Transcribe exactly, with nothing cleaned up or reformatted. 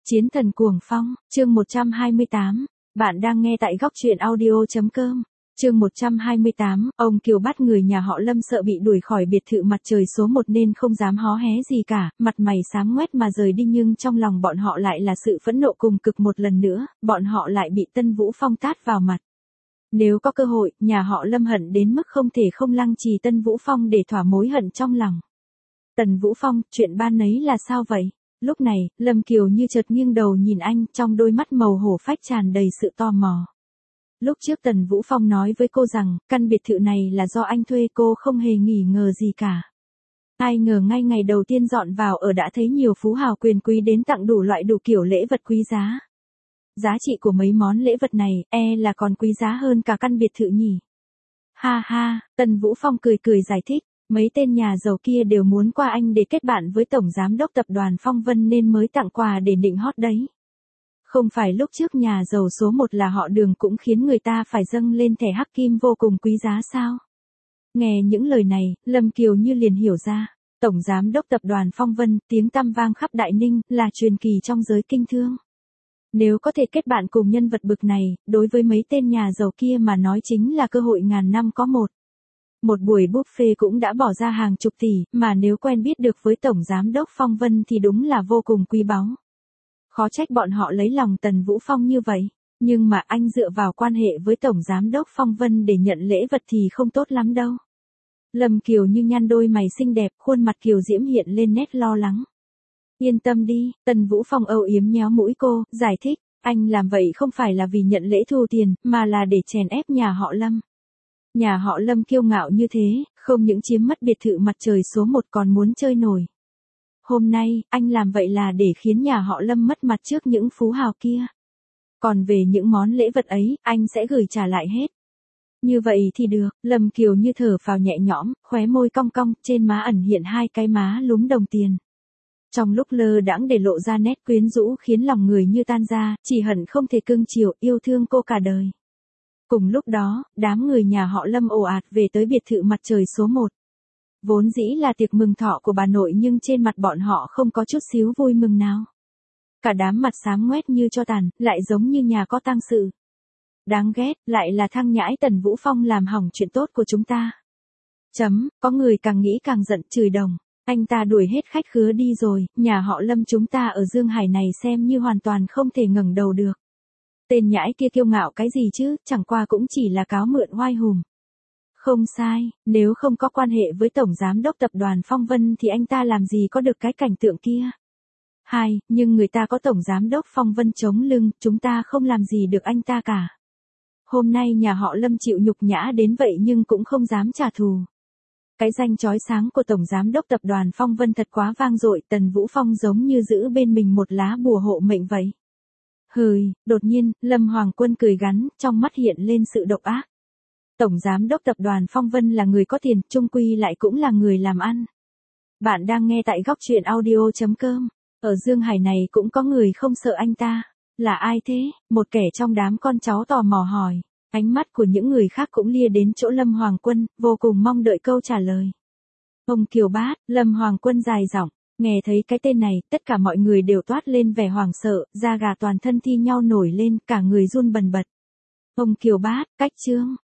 Chiến thần cuồng phong, chương một trăm hai mươi tám. Bạn đang nghe tại góc truyện audio chấm com. Chương một trăm hai mươi tám, ông Kiều bắt người nhà họ Lâm sợ bị đuổi khỏi biệt thự mặt trời số một nên không dám hó hé gì cả, mặt mày xám ngoét mà rời đi, nhưng trong lòng bọn họ lại là sự phẫn nộ cùng cực. Một lần nữa, bọn họ lại bị Tân Vũ Phong tát vào mặt. Nếu có cơ hội, nhà họ Lâm hận đến mức không thể không lăng trì Tân Vũ Phong để thỏa mối hận trong lòng. Tần Vũ Phong, chuyện ban nấy là sao vậy? Lúc này, Lâm Kiều như chợt nghiêng đầu nhìn anh, trong đôi mắt màu hổ phách tràn đầy sự tò mò. Lúc trước Tần Vũ Phong nói với cô rằng, căn biệt thự này là do anh thuê, cô không hề nghi ngờ gì cả. Ai ngờ ngay ngày đầu tiên dọn vào ở đã thấy nhiều phú hào quyền quý đến tặng đủ loại đủ kiểu lễ vật quý giá. Giá trị của mấy món lễ vật này, e là còn quý giá hơn cả căn biệt thự nhỉ. Ha ha, Tần Vũ Phong cười cười giải thích. Mấy tên nhà giàu kia đều muốn qua anh để kết bạn với tổng giám đốc tập đoàn Phong Vân nên mới tặng quà để nịnh hót đấy. Không phải lúc trước nhà giàu số một là họ Đường cũng khiến người ta phải dâng lên thẻ hắc kim vô cùng quý giá sao? Nghe những lời này, Lâm Kiều như liền hiểu ra. Tổng giám đốc tập đoàn Phong Vân, tiếng tăm vang khắp Đại Ninh, là truyền kỳ trong giới kinh thương. Nếu có thể kết bạn cùng nhân vật bực này, đối với mấy tên nhà giàu kia mà nói chính là cơ hội ngàn năm có một. Một buổi buffet cũng đã bỏ ra hàng chục tỷ, mà nếu quen biết được với Tổng Giám đốc Phong Vân thì đúng là vô cùng quý báu. Khó trách bọn họ lấy lòng Tần Vũ Phong như vậy, nhưng mà anh dựa vào quan hệ với Tổng Giám đốc Phong Vân để nhận lễ vật thì không tốt lắm đâu. Lâm Kiều như nhăn đôi mày xinh đẹp, khuôn mặt kiều diễm hiện lên nét lo lắng. Yên tâm đi, Tần Vũ Phong âu yếm nhéo mũi cô, giải thích, anh làm vậy không phải là vì nhận lễ thu tiền, mà là để chèn ép nhà họ Lâm. Nhà họ Lâm kiêu ngạo như thế, không những chiếm mất biệt thự mặt trời số một còn muốn chơi nổi. Hôm nay, anh làm vậy là để khiến nhà họ Lâm mất mặt trước những phú hào kia. Còn về những món lễ vật ấy, anh sẽ gửi trả lại hết. Như vậy thì được, Lâm Kiều như thở phào nhẹ nhõm, khóe môi cong cong, trên má ẩn hiện hai cái má lúm đồng tiền. Trong lúc lơ đãng để lộ ra nét quyến rũ khiến lòng người như tan ra, chỉ hận không thể cưng chiều, yêu thương cô cả đời. Cùng lúc đó, đám người nhà họ Lâm ồ ạt về tới biệt thự mặt trời số một. Vốn dĩ là tiệc mừng thọ của bà nội nhưng trên mặt bọn họ không có chút xíu vui mừng nào. Cả đám mặt xám ngoét như tro tàn, lại giống như nhà có tang sự. Đáng ghét, lại là thằng nhãi Tần Vũ Phong làm hỏng chuyện tốt của chúng ta. Chấm, có người càng nghĩ càng giận, chửi đồng. Anh ta đuổi hết khách khứa đi rồi, nhà họ Lâm chúng ta ở Dương Hải này xem như hoàn toàn không thể ngẩng đầu được. Tên nhãi kia kiêu ngạo cái gì chứ, chẳng qua cũng chỉ là cáo mượn oai hùm. Không sai, nếu không có quan hệ với Tổng Giám đốc Tập đoàn Phong Vân thì anh ta làm gì có được cái cảnh tượng kia. Hai, nhưng người ta có Tổng Giám đốc Phong Vân chống lưng, chúng ta không làm gì được anh ta cả. Hôm nay nhà họ Lâm chịu nhục nhã đến vậy nhưng cũng không dám trả thù. Cái danh chói sáng của Tổng Giám đốc Tập đoàn Phong Vân thật quá vang dội, Tần Vũ Phong giống như giữ bên mình một lá bùa hộ mệnh vậy. Hời, đột nhiên, Lâm Hoàng Quân cười gắn, trong mắt hiện lên sự độc ác. Tổng Giám đốc Tập đoàn Phong Vân là người có tiền, chung quy lại cũng là người làm ăn. Bạn đang nghe tại góc truyện audio chấm com. Ở Dương Hải này cũng có người không sợ anh ta. Là ai thế? Một kẻ trong đám con cháu tò mò hỏi. Ánh mắt của những người khác cũng lia đến chỗ Lâm Hoàng Quân, vô cùng mong đợi câu trả lời. Ông Kiều Bát, Lâm Hoàng Quân dài giọng. Nghe thấy cái tên này, tất cả mọi người đều toát lên vẻ hoảng sợ, da gà toàn thân thi nhau nổi lên, cả người run bần bật. Ông Kiều Bát, cách chương.